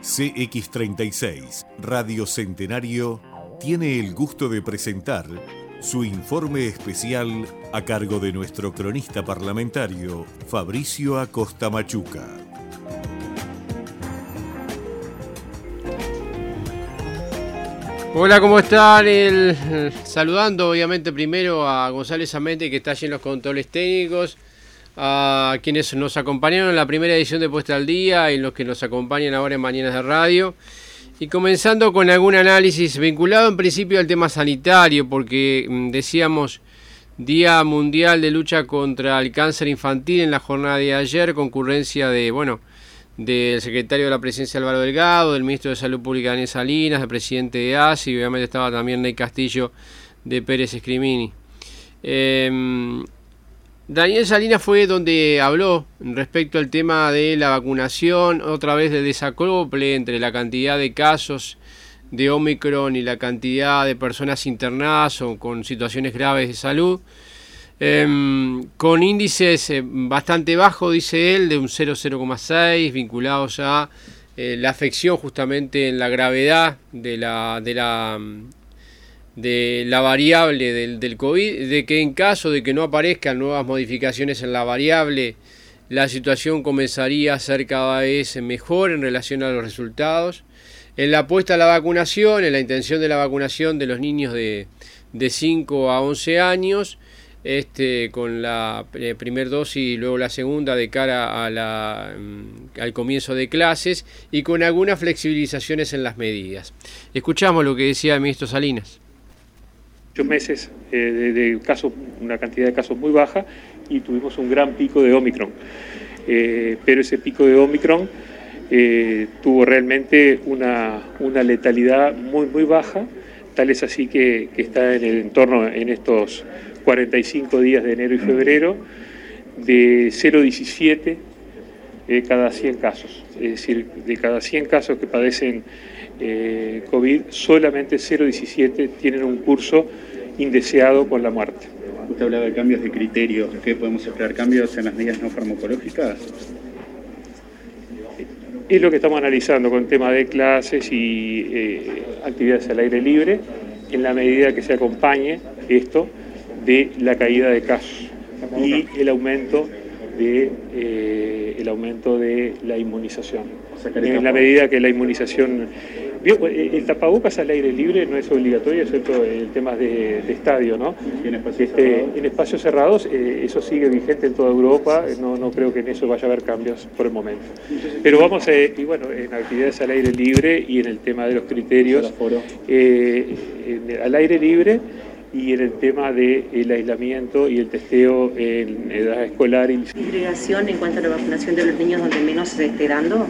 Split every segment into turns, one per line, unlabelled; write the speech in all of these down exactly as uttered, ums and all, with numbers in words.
C X treinta y seis, Radio Centenario, tiene el gusto de presentar su informe especial a cargo de nuestro cronista parlamentario, Fabricio Acosta Machuca.
Hola, ¿cómo están? El, saludando obviamente primero a González Amente, que está allí en los controles técnicos, a quienes nos acompañaron en la primera edición de Puesta al Día y los que nos acompañan ahora en Mañanas de Radio. Y comenzando con algún análisis vinculado en principio al tema sanitario, porque decíamos Día Mundial de Lucha contra el Cáncer Infantil en la jornada de ayer, concurrencia de, bueno, del secretario de la Presidencia Álvaro Delgado, del ministro de Salud Pública Daniel Salinas, del presidente de A S I, y obviamente estaba también Ney Castillo de Pérez Escrimini. Eh, Daniel Salinas fue donde habló respecto al tema de la vacunación, otra vez de desacople entre la cantidad de casos de Omicron y la cantidad de personas internadas o con situaciones graves de salud. Eh, con índices eh, bastante bajos, dice él, de un cero coma seis, vinculados a eh, la afección justamente en la gravedad de la de la de la variable del, del COVID, de que en caso de que no aparezcan nuevas modificaciones en la variable, la situación comenzaría a ser cada vez mejor en relación a los resultados. En la apuesta a la vacunación, en la intención de la vacunación de los niños de, de cinco a once años, Este, con la eh, primera dosis y luego la segunda de cara a la, um, al comienzo de clases y con algunas flexibilizaciones en las medidas. Escuchamos lo que decía el ministro Salinas.
Muchos meses eh, de, de casos, una cantidad de casos muy baja, y tuvimos un gran pico de Omicron. Eh, pero ese pico de Omicron eh, tuvo realmente una, una letalidad muy, muy baja, tal es así que, que está en el entorno en estos cuarenta y cinco días de enero y febrero de cero coma diecisiete eh, cada cien casos. Es decir, de cada cien casos que padecen eh, COVID, solamente cero coma diecisiete tienen un curso indeseado con la muerte.
Usted hablaba de cambios de criterios. ¿Qué podemos esperar? ¿Cambios en las medidas no farmacológicas?
Es lo que estamos analizando con tema de clases y eh, actividades al aire libre, en la medida que se acompañe esto de la caída de casos y el aumento de eh, el aumento de la inmunización. En la medida que la inmunización, el tapabocas al aire libre no es obligatorio, excepto en temas de, de estadio, ¿no?
En espacios
este,
cerrados,
en espacios cerrados eh, eso sigue vigente en toda Europa. No, no creo que en eso vaya a haber cambios por el momento. Pero vamos a, y bueno, en actividades al aire libre y en el tema de los criterios eh, en, al aire libre. Y en el tema del aislamiento y el testeo en edad escolar. Y...
¿Segregación en cuanto a la vacunación de los niños donde menos se esté dando?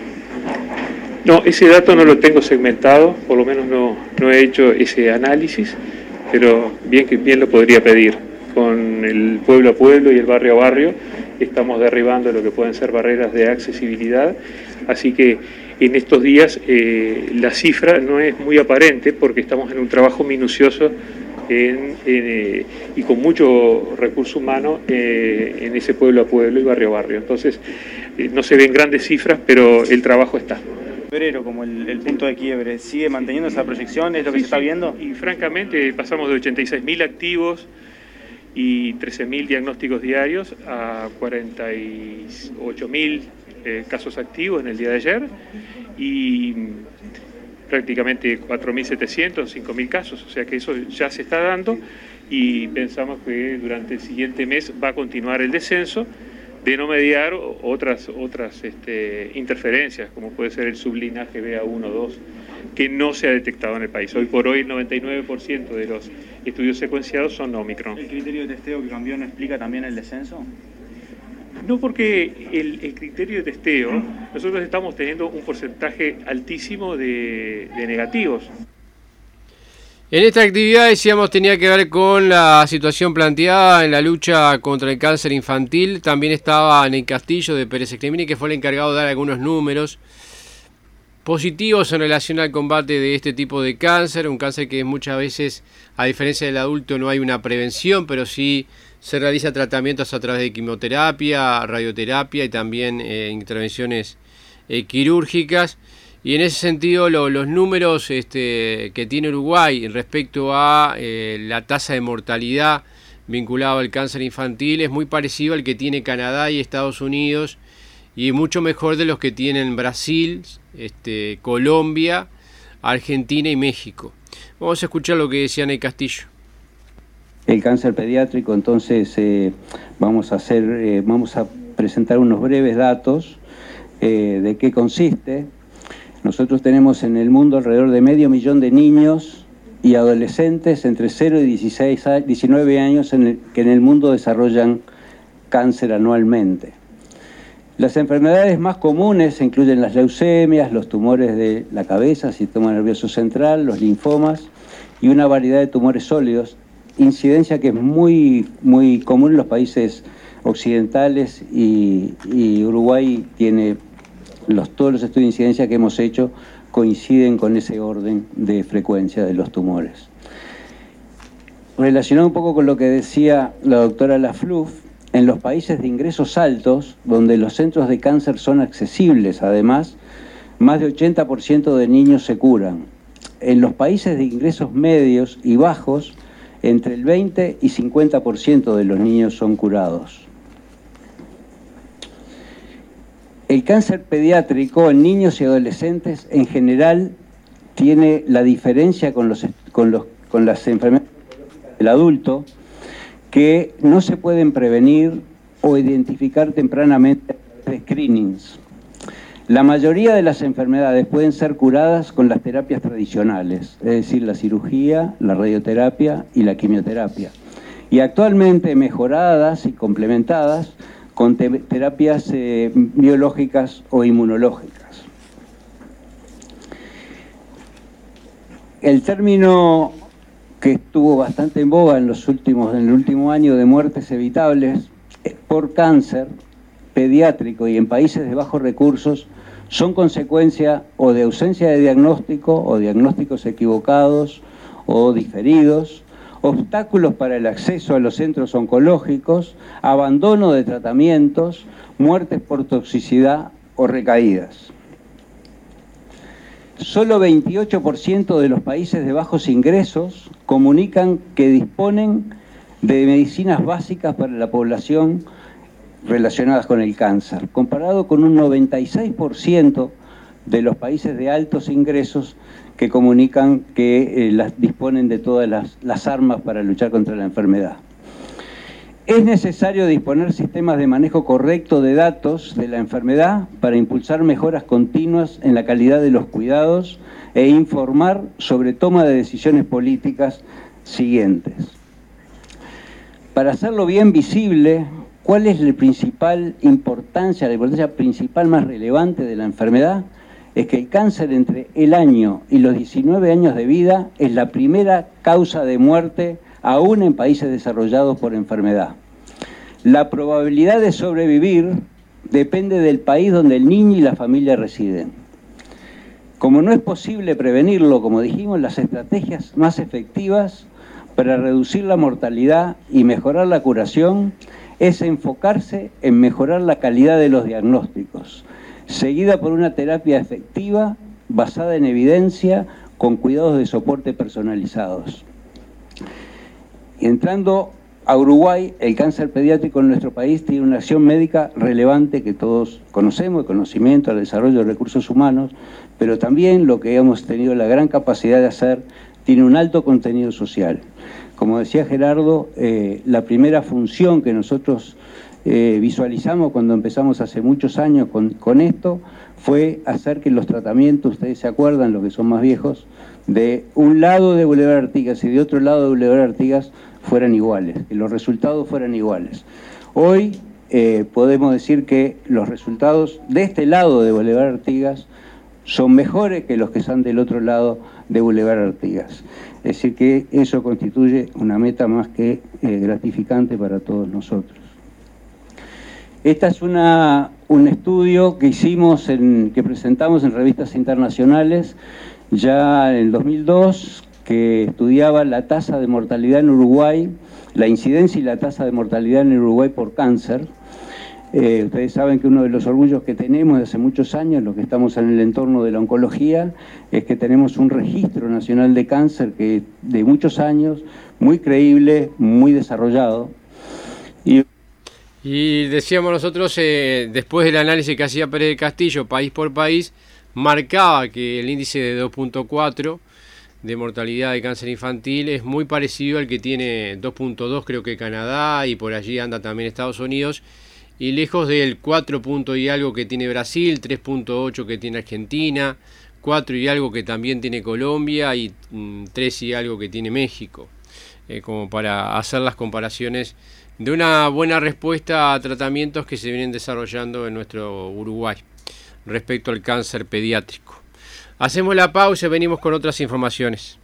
No, ese dato no lo tengo segmentado, por lo menos no, no he hecho ese análisis, pero bien que bien lo podría pedir. Con el pueblo a pueblo y el barrio a barrio estamos derribando lo que pueden ser barreras de accesibilidad, así que en estos días eh, la cifra no es muy aparente porque estamos en un trabajo minucioso En, en, eh, y con mucho recurso humano eh, en ese pueblo a pueblo y barrio a barrio. Entonces, eh, no se ven grandes cifras, pero el trabajo está.
Febrero, como el, el punto de quiebre, ¿sigue manteniendo esa proyección? ¿Es lo que
sí,
se está
sí.
viendo?
Y francamente, pasamos de ochenta y seis mil activos y trece mil diagnósticos diarios a cuarenta y ocho mil eh, casos activos en el día de ayer y prácticamente cuatro mil setecientos, cinco mil casos, o sea que eso ya se está dando y pensamos que durante el siguiente mes va a continuar el descenso, de no mediar otras, otras este, interferencias, como puede ser el sublinaje B A uno o dos, que no se ha detectado en el país. Hoy por hoy el noventa y nueve por ciento de los estudios secuenciados son Omicron.
¿El criterio de testeo que cambió no explica también el descenso?
No, porque el, el criterio de testeo, nosotros estamos teniendo un porcentaje altísimo de, de negativos.
En esta actividad, decíamos, tenía que ver con la situación planteada en la lucha contra el cáncer infantil. También estaba Ney Castillo de Pérez Escrimini, que fue el encargado de dar algunos números positivos en relación al combate de este tipo de cáncer, un cáncer que muchas veces, a diferencia del adulto, no hay una prevención, pero sí se realiza tratamientos a través de quimioterapia, radioterapia y también eh, intervenciones eh, quirúrgicas. Y en ese sentido, lo, los números este, que tiene Uruguay respecto a eh, la tasa de mortalidad vinculada al cáncer infantil es muy parecido al que tiene Canadá y Estados Unidos, y mucho mejor de los que tienen Brasil, este, Colombia, Argentina y México. Vamos a escuchar lo que decía Ney Castillo.
El cáncer pediátrico, entonces eh, vamos a hacer, eh, vamos a presentar unos breves datos eh, de qué consiste. Nosotros tenemos en el mundo alrededor de medio millón de niños y adolescentes entre cero y dieciséis, diecinueve años en el, que en el mundo desarrollan cáncer anualmente. Las enfermedades más comunes incluyen las leucemias, los tumores de la cabeza, sistema nervioso central, los linfomas y una variedad de tumores sólidos, incidencia que es muy, muy común en los países occidentales, y, y Uruguay tiene los, todos los estudios de incidencia que hemos hecho coinciden con ese orden de frecuencia de los tumores. Relacionado un poco con lo que decía la doctora Lafluf, en los países de ingresos altos, donde los centros de cáncer son accesibles, además, más de ochenta por ciento de niños se curan. En los países de ingresos medios y bajos, entre el veinte y cincuenta por ciento de los niños son curados. El cáncer pediátrico en niños y adolescentes en general tiene la diferencia con, los, con, los, con las enfermedades del adulto, que no se pueden prevenir o identificar tempranamente de screenings. La mayoría de las enfermedades pueden ser curadas con las terapias tradicionales, es decir, la cirugía, la radioterapia y la quimioterapia, y actualmente mejoradas y complementadas con te terapias eh, biológicas o inmunológicas. El término que estuvo bastante en boga en los últimos, en el último año, de muertes evitables por cáncer pediátrico y en países de bajos recursos, son consecuencia o de ausencia de diagnóstico o diagnósticos equivocados o diferidos, obstáculos para el acceso a los centros oncológicos, abandono de tratamientos, muertes por toxicidad o recaídas. Solo veintiocho por ciento de los países de bajos ingresos comunican que disponen de medicinas básicas para la población relacionadas con el cáncer, comparado con un noventa y seis por ciento de los países de altos ingresos que comunican que eh, las, disponen de todas las, las armas para luchar contra la enfermedad. Es necesario disponer sistemas de manejo correcto de datos de la enfermedad para impulsar mejoras continuas en la calidad de los cuidados e informar sobre toma de decisiones políticas siguientes. Para hacerlo bien visible, ¿cuál es la principal importancia, la importancia principal más relevante de la enfermedad? Es que el cáncer entre el año y los diecinueve años de vida es la primera causa de muerte aún en países desarrollados por enfermedad. La probabilidad de sobrevivir depende del país donde el niño y la familia residen. Como no es posible prevenirlo, como dijimos, las estrategias más efectivas para reducir la mortalidad y mejorar la curación es enfocarse en mejorar la calidad de los diagnósticos, seguida por una terapia efectiva, basada en evidencia, con cuidados de soporte personalizados. Y entrando a Uruguay, el cáncer pediátrico en nuestro país tiene una acción médica relevante que todos conocemos, el conocimiento, el desarrollo de recursos humanos, pero también lo que hemos tenido la gran capacidad de hacer tiene un alto contenido social. Como decía Gerardo, eh, la primera función que nosotros eh, visualizamos cuando empezamos hace muchos años con, con esto fue hacer que los tratamientos, ustedes se acuerdan, los que son más viejos, de un lado de Boulevard Artigas y de otro lado de Boulevard Artigas fueran iguales, que los resultados fueran iguales. Hoy eh, podemos decir que los resultados de este lado de Boulevard Artigas son mejores que los que están del otro lado de Boulevard Artigas. Es decir, que eso constituye una meta más que eh, gratificante para todos nosotros. Esta es una, un estudio que hicimos, en, que presentamos en revistas internacionales ya en el dos mil dos, que estudiaba la tasa de mortalidad en Uruguay, la incidencia y la tasa de mortalidad en Uruguay por cáncer, Eh, ustedes saben que uno de los orgullos que tenemos de hace muchos años, los que estamos en el entorno de la oncología, es que tenemos un registro nacional de cáncer que de muchos años, muy creíble, muy desarrollado. Y,
y decíamos nosotros, eh, después del análisis que hacía Pérez de Castillo, país por país, marcaba que el índice de dos punto cuatro de mortalidad de cáncer infantil es muy parecido al que tiene dos punto dos, creo que Canadá, y por allí anda también Estados Unidos, y lejos del cuatro punto y algo que tiene Brasil, tres punto ocho que tiene Argentina, cuatro y algo que también tiene Colombia y mm, tres y algo que tiene México, eh, como para hacer las comparaciones de una buena respuesta a tratamientos que se vienen desarrollando en nuestro Uruguay respecto al cáncer pediátrico. Hacemos la pausa y venimos con otras informaciones.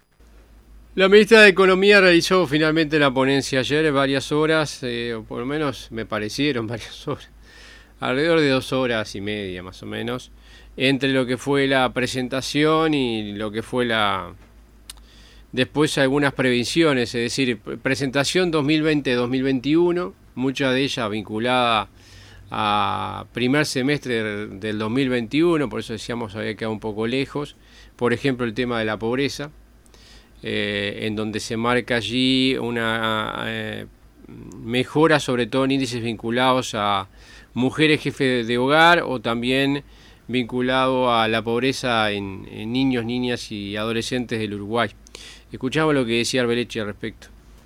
La ministra de Economía realizó finalmente la ponencia ayer, varias horas, eh, o por lo menos me parecieron varias horas, alrededor de dos horas y media más o menos, entre lo que fue la presentación y lo que fue la después algunas previsiones, es decir, presentación dos mil veinte dos mil veintiuno, mucha de ella vinculada a primer semestre del dos mil veintiuno, por eso decíamos había quedado un poco lejos. Por ejemplo, el tema de la pobreza, eh, en donde se marca allí una eh, mejora, sobre todo en índices vinculados a mujeres jefes de hogar o también vinculado a la pobreza en, en niños, niñas y adolescentes del Uruguay. Escuchamos lo que decía Arbeleche al respecto.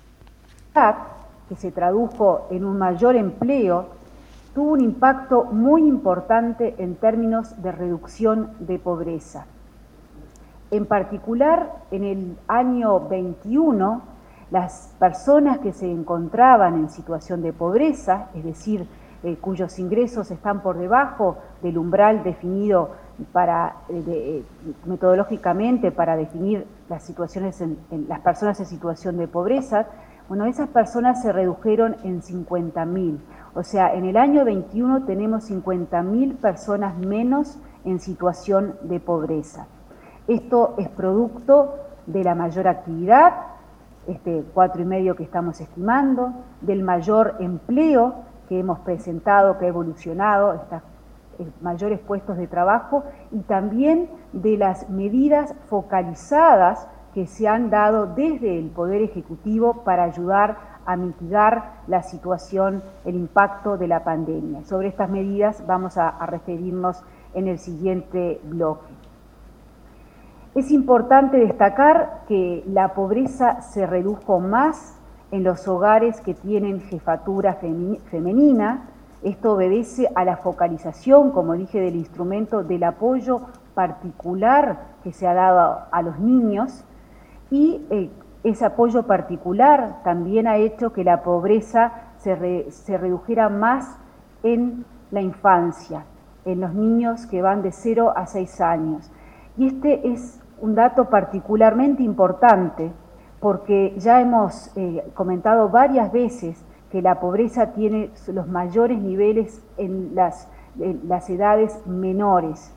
Que se tradujo en un mayor empleo, tuvo un impacto muy importante en términos de reducción de pobreza. En particular, en el año veintiuno, las personas que se encontraban en situación de pobreza, es decir, eh, cuyos ingresos están por debajo del umbral definido para, eh, de, eh, metodológicamente para definir las situaciones en, en las personas en situación de pobreza, bueno, esas personas se redujeron en cincuenta mil. O sea, en el año veintiuno tenemos cincuenta mil personas menos en situación de pobreza. Esto es producto de la mayor actividad, este cuatro y medio que estamos estimando, del mayor empleo que hemos presentado, que ha evolucionado, estas mayores puestos de trabajo, y también de las medidas focalizadas que se han dado desde el Poder Ejecutivo para ayudar a mitigar la situación, el impacto de la pandemia. Sobre estas medidas vamos a, a referirnos en el siguiente bloque. Es importante destacar que la pobreza se redujo más en los hogares que tienen jefatura femenina. Esto obedece a la focalización, como dije, del instrumento del apoyo particular que se ha dado a los niños, y eh, ese apoyo particular también ha hecho que la pobreza se, re, se redujera más en la infancia, en los niños que van de cero a seis años. Y este es un dato particularmente importante porque ya hemos eh, comentado varias veces que la pobreza tiene los mayores niveles en las, en las edades menores.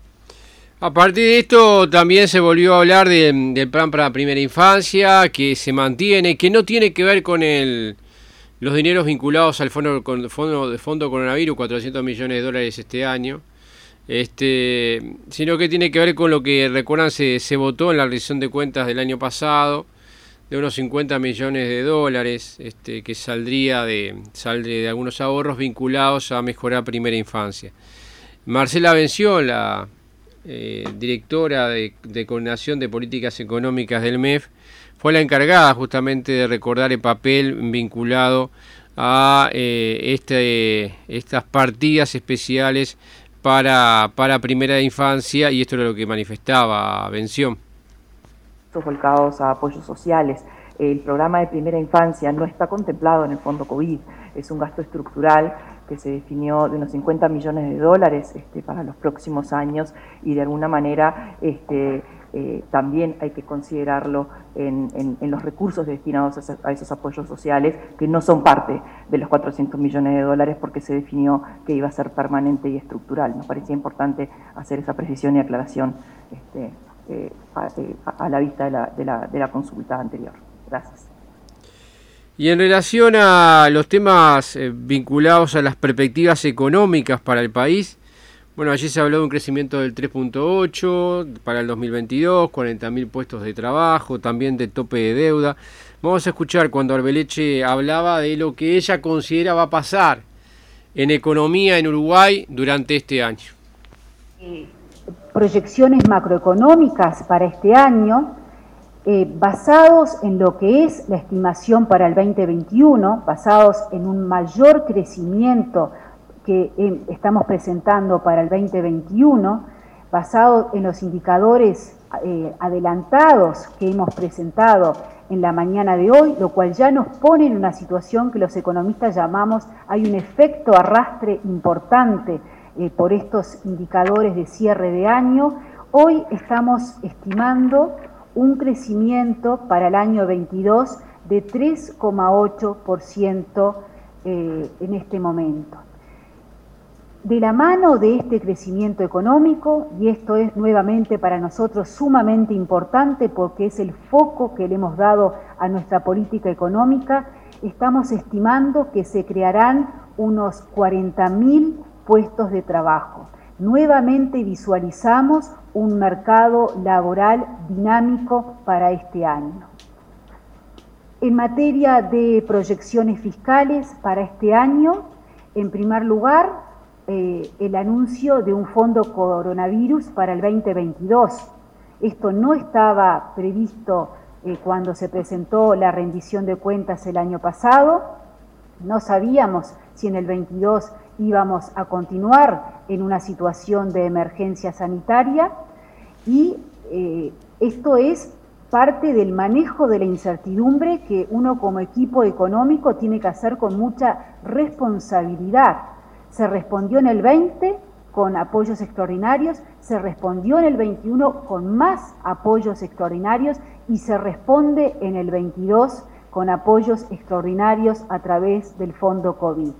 A partir de esto también se volvió a hablar de, del plan para la primera infancia, que se mantiene, que no tiene que ver con el, los dineros vinculados al fondo, con, fondo, fondo coronavirus, cuatrocientos millones de dólares este año, este, sino que tiene que ver con lo que, recuerdan, se, se votó en la rendición de cuentas del año pasado, de unos cincuenta millones de dólares, este, que saldría de, saldría de algunos ahorros vinculados a mejorar primera infancia. Marcela Venció, la Eh, directora de, de Coordinación de Políticas Económicas del M E F, fue la encargada justamente de recordar el papel vinculado a eh, este, estas partidas especiales para, para primera infancia, y esto era lo que manifestaba Vención.
Volcados a apoyos sociales. El programa de primera infancia no está contemplado en el Fondo COVID, es un gasto estructural que se definió de unos cincuenta millones de dólares este, para los próximos años, y de alguna manera este, eh, también hay que considerarlo en, en, en los recursos destinados a, a esos apoyos sociales, que no son parte de los cuatrocientos millones de dólares porque se definió que iba a ser permanente y estructural. Nos parecía importante hacer esa precisión y aclaración este, eh, a, a la vista de la, de la, de la consulta anterior. Gracias.
Y en relación a los temas eh, vinculados a las perspectivas económicas para el país, bueno, allí se habló de un crecimiento del tres punto ocho para el dos mil veintidós, cuarenta mil puestos de trabajo, también de tope de deuda. Vamos a escuchar cuando Arbeleche hablaba de lo que ella considera va a pasar en economía en Uruguay durante este año.
Proyecciones macroeconómicas para este año, eh, basados en lo que es la estimación para el veinte veintiuno, basados en un mayor crecimiento que eh, estamos presentando para el veinte veintiuno, basado en los indicadores eh, adelantados que hemos presentado en la mañana de hoy, lo cual ya nos pone en una situación que los economistas llamamos, hay un efecto arrastre importante eh, por estos indicadores de cierre de año. Hoy estamos estimando un crecimiento para el año veintidós de tres coma ocho por ciento eh, en este momento. De la mano de este crecimiento económico, y esto es nuevamente para nosotros sumamente importante porque es el foco que le hemos dado a nuestra política económica, estamos estimando que se crearán unos cuarenta mil puestos de trabajo. Nuevamente visualizamos un mercado laboral dinámico para este año. En materia de proyecciones fiscales para este año, en primer lugar, Eh, el anuncio de un fondo coronavirus para el veinte veintidós. Esto no estaba previsto eh, cuando se presentó la rendición de cuentas el año pasado. No sabíamos si en el veintidós íbamos a continuar en una situación de emergencia sanitaria y eh, esto es parte del manejo de la incertidumbre que uno como equipo económico tiene que hacer con mucha responsabilidad. Se respondió en el veinte con apoyos extraordinarios, se respondió en el veintiuno con más apoyos extraordinarios y se responde en el veintidós con apoyos extraordinarios a través del Fondo COVID.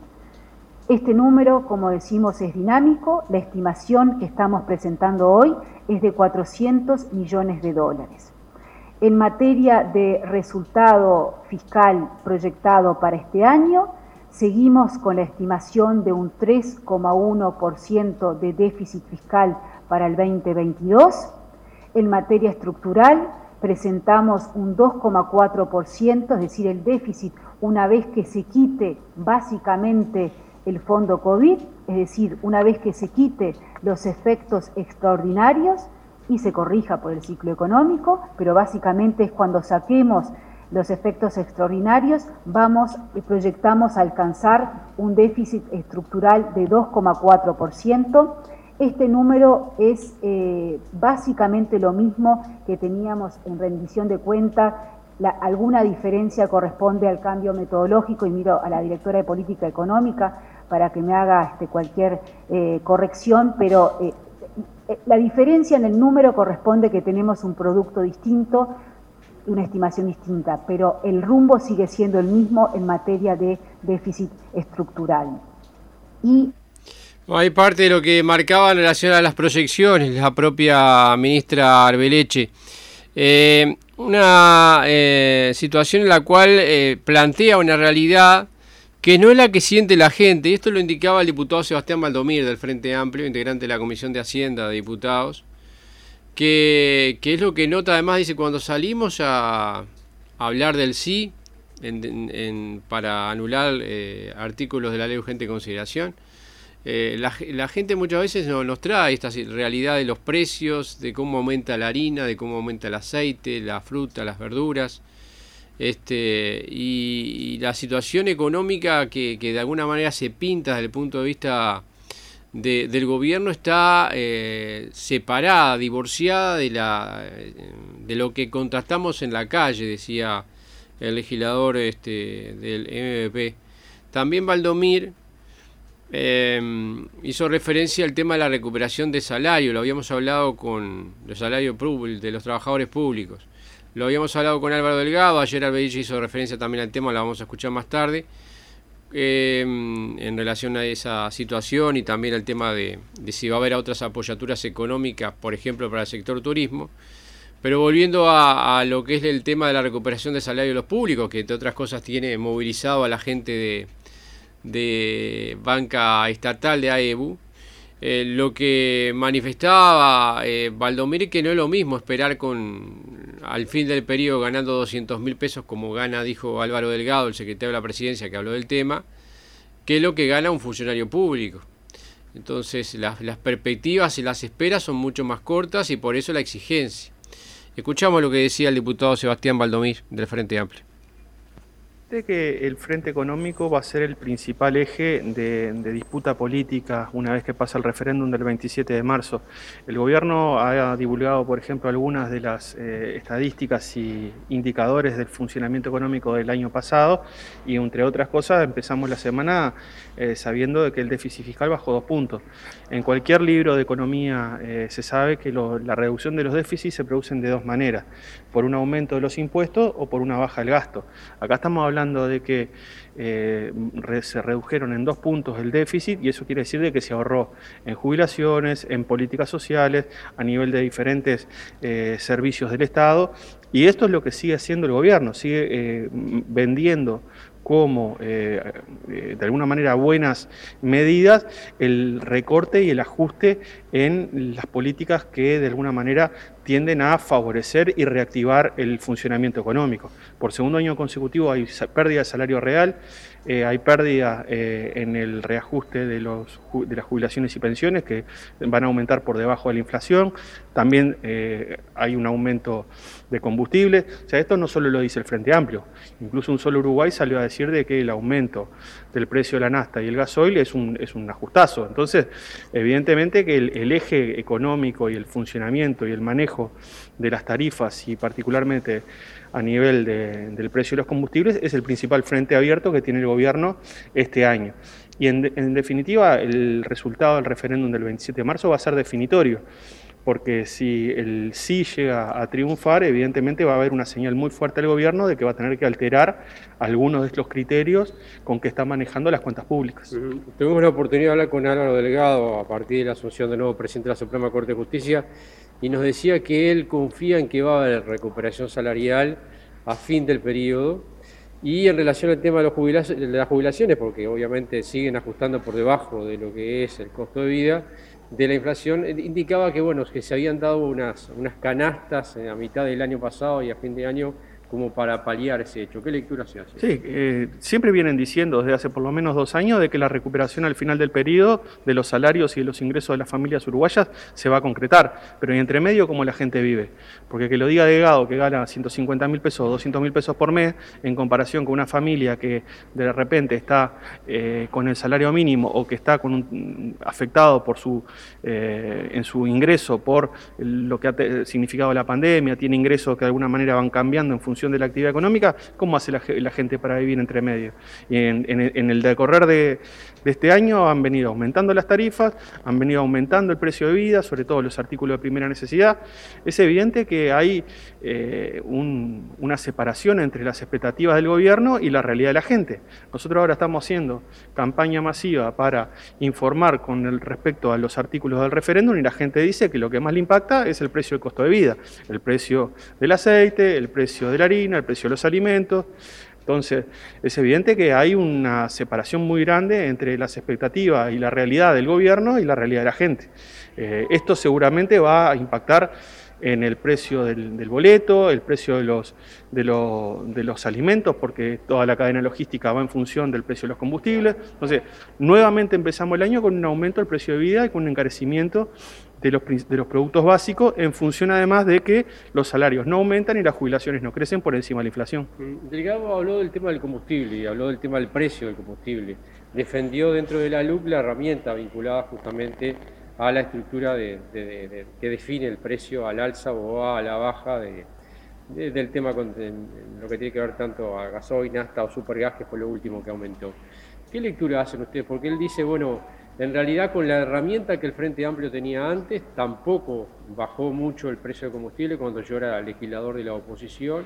Este número, como decimos, es dinámico. La estimación que estamos presentando hoy es de cuatrocientos millones de dólares. En materia de resultado fiscal proyectado para este año, seguimos con la estimación de un tres coma uno por ciento de déficit fiscal para el veinte veintidós. En materia estructural, presentamos un dos coma cuatro por ciento, es decir, el déficit una vez que se quite básicamente el fondo COVID, es decir, una vez que se quite los efectos extraordinarios y se corrija por el ciclo económico, pero básicamente es cuando saquemos los efectos extraordinarios, vamos y proyectamos alcanzar un déficit estructural de dos coma cuatro por ciento. Este número es eh, básicamente lo mismo que teníamos en rendición de cuenta. La, alguna diferencia corresponde al cambio metodológico, y miro a la directora de Política Económica para que me haga este, cualquier eh, corrección, pero eh, la diferencia en el número corresponde que tenemos un producto distinto, una estimación distinta, pero el rumbo sigue siendo el mismo en materia de déficit estructural. Y
hay parte de lo que marcaba en relación a las proyecciones la propia ministra Arbeleche. Eh, una eh, situación en la cual eh, plantea una realidad que no es la que siente la gente, y esto lo indicaba el diputado Sebastián Valdomir del Frente Amplio, integrante de la Comisión de Hacienda de Diputados, que, que es lo que nota además, dice, cuando salimos a, a hablar del sí en, en, en, para anular eh, artículos de la ley de urgente consideración, eh, la, la gente muchas veces no, nos trae esta realidad de los precios, de cómo aumenta la harina, de cómo aumenta el aceite, la fruta, las verduras, este y, y la situación económica que, que de alguna manera se pinta desde el punto de vista de, del gobierno está eh, separada, divorciada de, la, de lo que contrastamos en la calle, decía el legislador este, del M V P. También Valdomir eh, hizo referencia al tema de la recuperación de salario, lo habíamos hablado con los salarios de los trabajadores públicos. Lo habíamos hablado con Álvaro Delgado, ayer Arbeleche hizo referencia también al tema, la vamos a escuchar más tarde, eh, en relación a esa situación y también al tema de, de si va a haber otras apoyaturas económicas, por ejemplo, para el sector turismo. Pero volviendo a, a lo que es el tema de la recuperación de salario de los públicos, que entre otras cosas tiene movilizado a la gente de, de banca estatal de A E B U, eh, lo que manifestaba eh, Valdomir, que no es lo mismo esperar con al fin del periodo ganando doscientos mil pesos como gana, dijo Álvaro Delgado, el secretario de la Presidencia que habló del tema, que lo que gana un funcionario público. Entonces las, las perspectivas y las esperas son mucho más cortas y por eso la exigencia. Escuchamos lo que decía el diputado Sebastián Valdomir del Frente Amplio.
De que el Frente Económico va a ser el principal eje de, de disputa política una vez que pasa el referéndum del veintisiete de marzo. El gobierno ha divulgado, por ejemplo, algunas de las eh, estadísticas y indicadores del funcionamiento económico del año pasado y, entre otras cosas, empezamos la semana eh, sabiendo de que el déficit fiscal bajó dos puntos. En cualquier libro de economía eh, se sabe que lo, la reducción de los déficits se producen de dos maneras, por un aumento de los impuestos o por una baja del gasto. Acá estamos hablando de que eh, re, se redujeron en dos puntos el déficit y eso quiere decir de que se ahorró en jubilaciones, en políticas sociales, a nivel de diferentes eh, servicios del Estado, y esto es lo que sigue haciendo el gobierno, sigue eh, vendiendo como eh, eh, de alguna manera buenas medidas el recorte y el ajuste en las políticas que de alguna manera tienden a favorecer y reactivar el funcionamiento económico. Por segundo año consecutivo hay pérdida de salario real, eh, hay pérdida eh, en el reajuste de, los, de las jubilaciones y pensiones que van a aumentar por debajo de la inflación, también eh, hay un aumento de combustible. O sea, esto no solo lo dice el Frente Amplio, incluso un solo Uruguay salió a decir de que el aumento del precio de la nafta y el gasoil es un, es un ajustazo. Entonces, evidentemente que el, el eje económico y el funcionamiento y el manejo de las tarifas y particularmente a nivel de, del precio de los combustibles es el principal frente abierto que tiene el gobierno este año. Y en, en definitiva, el resultado del referéndum del veintisiete de marzo va a ser definitorio, porque si el sí llega a triunfar, evidentemente va a haber una señal muy fuerte del gobierno de que va a tener que alterar algunos de los criterios con que está manejando las cuentas públicas.
Uh-huh. Tuvimos la oportunidad de hablar con Álvaro Delgado a partir de la asunción del nuevo presidente de la Suprema Corte de Justicia y nos decía que él confía en que va a haber recuperación salarial a fin del periodo. Y en relación al tema de, los jubilaciones, de las jubilaciones, porque obviamente siguen ajustando por debajo de lo que es el costo de vida, de la inflación, indicaba que bueno, que se habían dado unas, unas canastas a mitad del año pasado y a fin de año como para paliar ese hecho. ¿Qué lectura se hace?
Sí, eh, siempre vienen diciendo desde hace por lo menos dos años de que la recuperación al final del periodo de los salarios y de los ingresos de las familias uruguayas se va a concretar, pero en entre medio cómo la gente vive, porque que lo diga Delgado que gana ciento cincuenta mil pesos o doscientos mil pesos por mes en comparación con una familia que de repente está eh, con el salario mínimo o que está con un, afectado por su eh, en su ingreso por lo que ha significado la pandemia, tiene ingresos que de alguna manera van cambiando en función de la actividad económica, ¿cómo hace la, la gente para vivir entre medio? Y en, en, en el decorrer de, de este año han venido aumentando las tarifas, han venido aumentando el precio de vida, sobre todo los artículos de primera necesidad. Es evidente que hay eh, un, una separación entre las expectativas del gobierno y la realidad de la gente. Nosotros ahora estamos haciendo campaña masiva para informar con el respecto a los artículos del referéndum y la gente dice que lo que más le impacta es el precio del costo de vida, el precio del aceite, el precio de la harina, el precio de los alimentos. Entonces, es evidente que hay una separación muy grande entre las expectativas y la realidad del gobierno y la realidad de la gente. Eh, esto seguramente va a impactar en el precio del, del boleto, el precio de los, de, lo, de los alimentos, porque toda la cadena logística va en función del precio de los combustibles. Entonces, nuevamente empezamos el año con un aumento del precio de vida y con un encarecimiento de los, de los productos básicos, en función además de que los salarios no aumentan y las jubilaciones no crecen por encima de la inflación.
Delgado habló del tema del combustible y habló del tema del precio del combustible. Defendió dentro de la L U C la herramienta vinculada justamente a la estructura de, de, de, de, que define el precio al alza o a la baja de, de, del tema con de, de lo que tiene que ver tanto a gasoil, nafta o supergas, que fue lo último que aumentó. ¿Qué lectura hacen ustedes? Porque él dice, bueno, en realidad con la herramienta que el Frente Amplio tenía antes, tampoco bajó mucho el precio del combustible cuando yo era legislador de la oposición,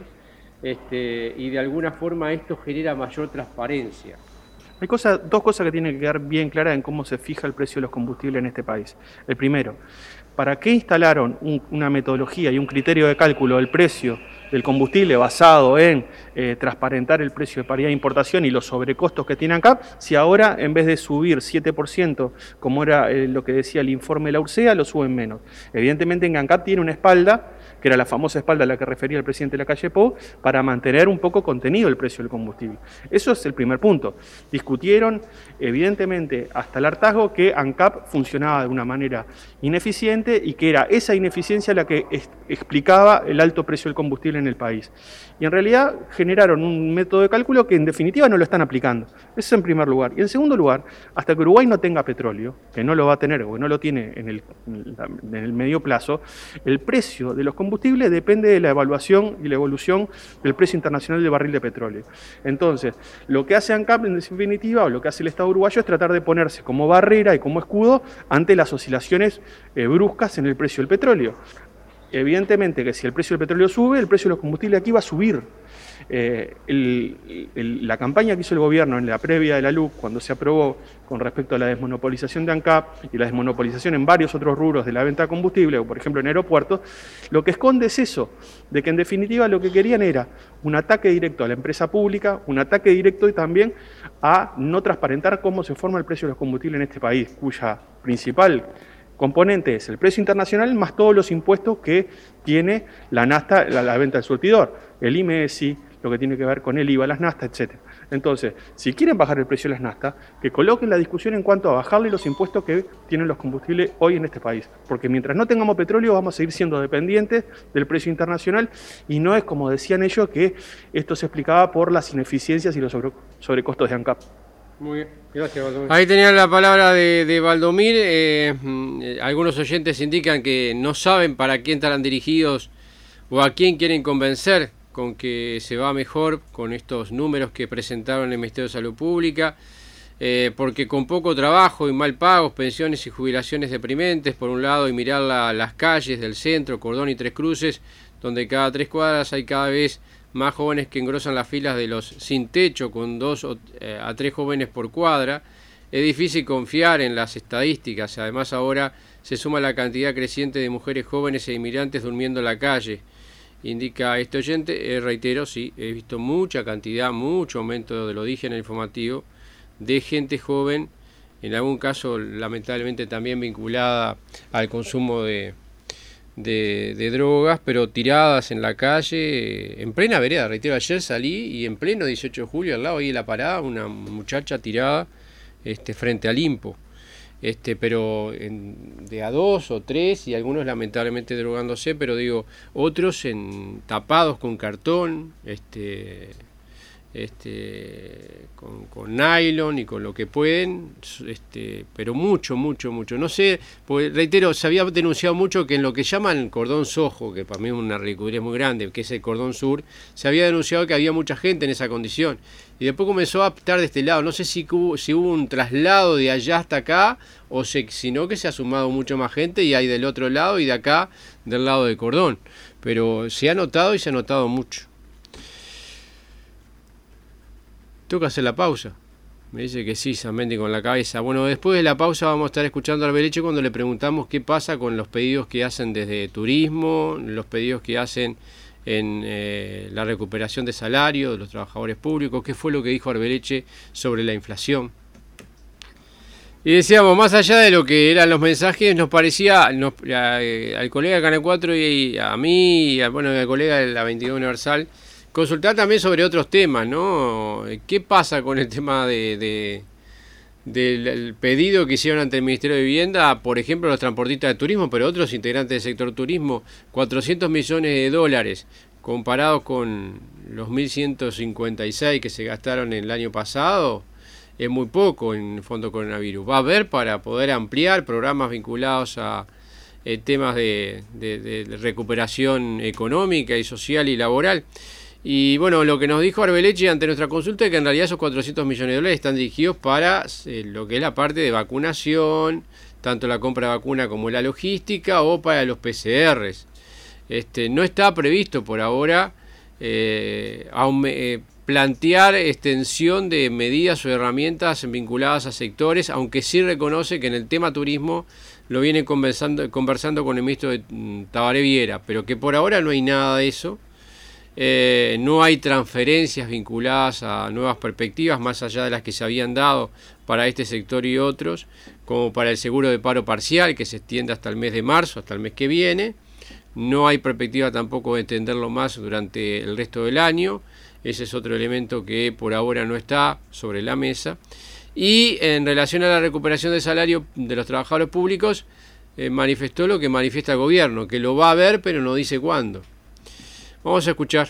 este, y de alguna forma esto genera mayor transparencia.
Hay cosas, dos cosas que tienen que quedar bien claras en cómo se fija el precio de los combustibles en este país. El primero, ¿para qué instalaron un, una metodología y un criterio de cálculo del precio del combustible basado en eh, transparentar el precio de paridad de importación y los sobrecostos que tiene ANCAP, si ahora en vez de subir siete por ciento, como era eh, lo que decía el informe de la URSEA, lo suben menos? Evidentemente en ANCAP tiene una espalda, que era la famosa espalda a la que refería el presidente de la calle Pou, para mantener un poco contenido el precio del combustible. Eso es el primer punto. Discutieron, evidentemente, hasta el hartazgo que ANCAP funcionaba de una manera ineficiente y que era esa ineficiencia la que es, explicaba el alto precio del combustible en el país. Y en realidad generaron un método de cálculo que en definitiva no lo están aplicando. Eso en primer lugar. Y en segundo lugar, hasta que Uruguay no tenga petróleo, que no lo va a tener o que no lo tiene en el, en el medio plazo, el precio de los combustibles depende de la evaluación y la evolución del precio internacional del barril de petróleo. Entonces, lo que hace ANCAP en definitiva, o lo que hace el Estado uruguayo, es tratar de ponerse como barrera y como escudo ante las oscilaciones eh, bruscas en el precio del petróleo. Evidentemente que si el precio del petróleo sube, el precio de los combustibles aquí va a subir. Eh, el, el, la campaña que hizo el gobierno en la previa de la L U C, cuando se aprobó con respecto a la desmonopolización de ANCAP y la desmonopolización en varios otros rubros de la venta de combustible, o por ejemplo en aeropuertos, lo que esconde es eso, de que en definitiva lo que querían era un ataque directo a la empresa pública, un ataque directo y también a no transparentar cómo se forma el precio de los combustibles en este país, cuya principal componente es el precio internacional más todos los impuestos que tiene la nafta, la, la venta del surtidor, el I M E S I, lo que tiene que ver con el I V A, las naftas, etcétera. Entonces, si quieren bajar el precio de las naftas, que coloquen la discusión en cuanto a bajarle los impuestos que tienen los combustibles hoy en este país. Porque mientras no tengamos petróleo vamos a seguir siendo dependientes del precio internacional y no es como decían ellos que esto se explicaba por las ineficiencias y los sobre, sobrecostos de ANCAP.
Muy bien, gracias Valdomir. Ahí tenían la palabra de, de Valdomir. Eh, eh, algunos oyentes indican que no saben para quién estarán dirigidos o a quién quieren convencer con que se va mejor con estos números que presentaron el Ministerio de Salud Pública, eh, porque con poco trabajo y mal pagos, pensiones y jubilaciones deprimentes, por un lado, y mirar la, las calles del centro, Cordón y Tres Cruces, donde cada tres cuadras hay cada vez más jóvenes que engrosan las filas de los sin techo, con dos eh, a tres jóvenes por cuadra. Es difícil confiar en las estadísticas. Además, ahora se suma la cantidad creciente de mujeres jóvenes e inmigrantes durmiendo en la calle. Indica este oyente, eh, reitero, sí, he visto mucha cantidad, mucho aumento, de lo dije en el informativo, de gente joven, en algún caso lamentablemente también vinculada al consumo de De, de drogas, pero tiradas en la calle, en plena vereda. Reitero, ayer salí y en pleno dieciocho de julio, al lado ahí de la parada, una muchacha tirada este, frente al Impo. Este, pero en, de a dos o tres, y algunos lamentablemente drogándose, pero digo, otros en tapados con cartón, este, este, con, con nylon y con lo que pueden, este, pero mucho, mucho, mucho. No sé, porque, reitero, se había denunciado mucho que en lo que llaman cordón Sojo, que para mí es una ridiculez muy grande, que es el cordón sur, se había denunciado que había mucha gente en esa condición. Y después comenzó a estar de este lado. No sé si hubo, si hubo un traslado de allá hasta acá, o si, sino que se ha sumado mucho más gente y hay del otro lado y de acá, del lado de Cordón. Pero se ha notado y se ha notado mucho. Tengo que hacer la pausa. Me dice que sí, Zamendi con la cabeza. Bueno, después de la pausa vamos a estar escuchando a Arbeleche cuando le preguntamos qué pasa con los pedidos que hacen desde turismo, los pedidos que hacen en eh, la recuperación de salario de los trabajadores públicos, qué fue lo que dijo Arbeleche sobre la inflación. Y decíamos, más allá de lo que eran los mensajes, nos parecía, nos, a, a, al colega de Canal cuatro y a mí, y a, bueno, al colega de la veintidós Universal, consultar también sobre otros temas, ¿no? ¿Qué pasa con el tema de, de del pedido que hicieron ante el Ministerio de Vivienda, por ejemplo, los transportistas de turismo, pero otros integrantes del sector turismo, cuatrocientos millones de dólares, comparados con los mil ciento cincuenta y seis que se gastaron el año pasado, es muy poco en el fondo coronavirus. Va a haber para poder ampliar programas vinculados a eh, temas de, de, de recuperación económica y social y laboral. Y bueno, lo que nos dijo Arbeleche ante nuestra consulta es que en realidad esos cuatrocientos millones de dólares están dirigidos para eh, lo que es la parte de vacunación, tanto la compra de vacuna como la logística, o para los P C Rs. Este, no está previsto por ahora eh, aún, eh, plantear extensión de medidas o herramientas vinculadas a sectores, aunque sí reconoce que en el tema turismo lo viene conversando, conversando con el ministro de Tabaré Viera, pero que por ahora no hay nada de eso. Eh, no hay transferencias vinculadas a nuevas perspectivas más allá de las que se habían dado para este sector y otros, como para el seguro de paro parcial que se extiende hasta el mes de marzo, hasta el mes que viene. No hay perspectiva tampoco de extenderlo más durante el resto del año. Ese es otro elemento que por ahora no está sobre la mesa. Y en relación a la recuperación del salario de los trabajadores públicos, eh, manifestó lo que manifiesta el gobierno, que lo va a ver pero no dice cuándo. Vamos a escuchar.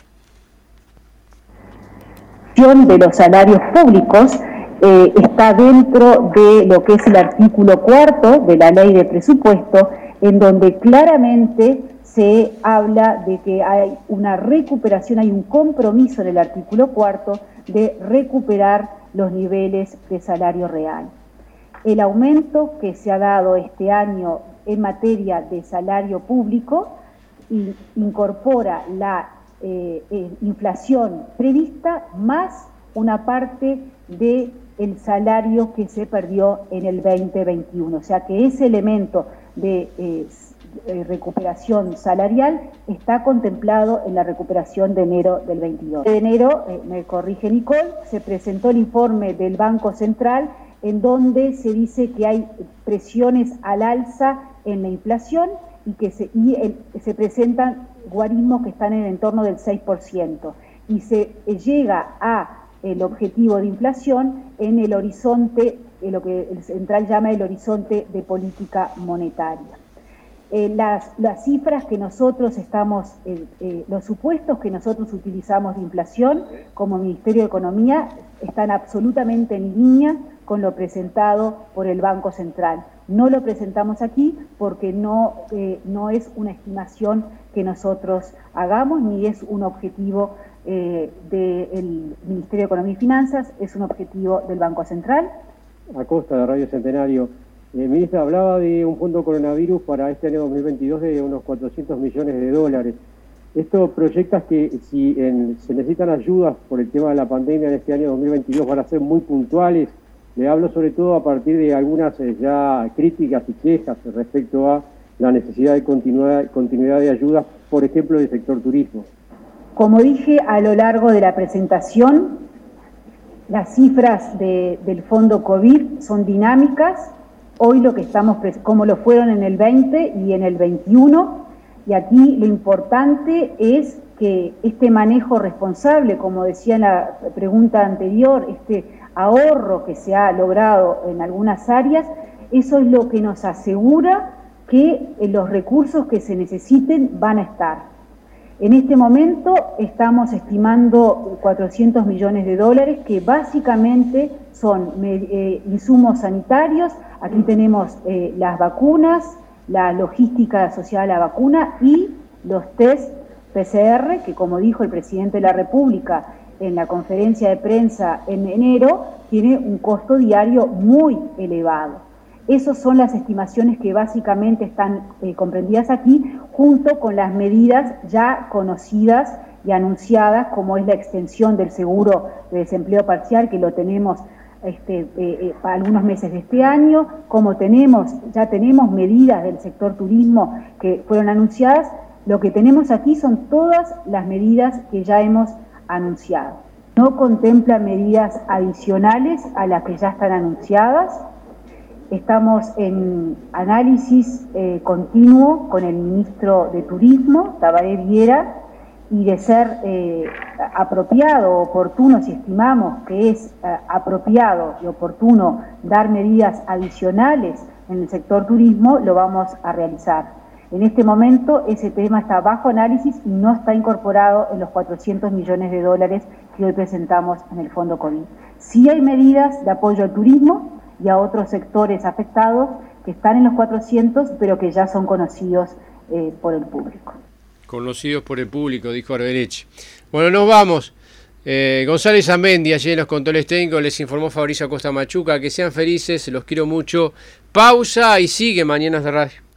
De los salarios públicos eh, está dentro de lo que es el artículo cuarto de la ley de presupuesto, en donde claramente se habla de que hay una recuperación, hay un compromiso en el artículo cuarto de recuperar los niveles de salario real. El aumento que se ha dado este año en materia de salario público y incorpora la eh, eh, inflación prevista más una parte del salario que se perdió en el veinte veintiuno. O sea que ese elemento de eh, eh, recuperación salarial está contemplado en la recuperación de enero del veintidós. De enero, eh, me corrige Nicole, se presentó el informe del Banco Central en donde se dice que hay presiones al alza en la inflación y que se, y el, se presentan guarismos que están en el entorno del seis por ciento y se eh, llega a el objetivo de inflación en el horizonte, en lo que el central llama el horizonte de política monetaria. Eh, las, las cifras que nosotros estamos, eh, eh, los supuestos que nosotros utilizamos de inflación como Ministerio de Economía están absolutamente en línea con lo presentado por el Banco Central. No lo presentamos aquí porque no, eh, no es una estimación que nosotros hagamos ni es un objetivo eh, del Ministerio de Economía y Finanzas, es un objetivo del Banco Central.
Acosta, de Radio Centenario. Eh, ministra, hablaba de un fondo coronavirus para este año dos mil veintidós de unos cuatrocientos millones de dólares. ¿Esto proyectas que si en, se necesitan ayudas por el tema de la pandemia en este año dos mil veintidós van a ser muy puntuales? Le hablo sobre todo a partir de algunas eh, ya críticas y quejas respecto a la necesidad de continuidad, continuidad de ayudas, por ejemplo, del sector turismo.
Como dije a lo largo de la presentación, las cifras de, del fondo COVID son dinámicas. Hoy lo que estamos, como lo fueron en el veinte y en el veintiuno, y aquí lo importante es que este manejo responsable, como decía en la pregunta anterior, este ahorro que se ha logrado en algunas áreas, eso es lo que nos asegura que los recursos que se necesiten van a estar. En este momento estamos estimando cuatrocientos millones de dólares que básicamente son eh, insumos sanitarios. Aquí tenemos eh, las vacunas, la logística asociada a la vacuna y los test P C R, que como dijo el presidente de la República en la conferencia de prensa en enero, tiene un costo diario muy elevado. Esas son las estimaciones que básicamente están eh, comprendidas aquí, junto con las medidas ya conocidas y anunciadas, como es la extensión del seguro de desempleo parcial, que lo tenemos este, eh, eh, para algunos meses de este año, como tenemos, ya tenemos medidas del sector turismo que fueron anunciadas. Lo que tenemos aquí son todas las medidas que ya hemos anunciado. No contempla medidas adicionales a las que ya están anunciadas. Estamos en análisis eh, continuo con el ministro de Turismo, Tabaré Viera, y de ser eh, apropiado, oportuno, si estimamos que es eh, apropiado y oportuno dar medidas adicionales en el sector turismo, lo vamos a realizar. En este momento ese tema está bajo análisis y no está incorporado en los cuatrocientos millones de dólares que hoy presentamos en el Fondo COVID. Sí hay medidas de apoyo al turismo y a otros sectores afectados que están en los cuatrocientos, pero que ya son conocidos eh, por el público.
Conocidos por el público, dijo Arbereche. Bueno, nos vamos. Eh, González Amendi, allí en los controles técnicos, les informó Fabricio Acosta Machuca. Que sean felices, los quiero mucho. Pausa y sigue Mañanas de Radio.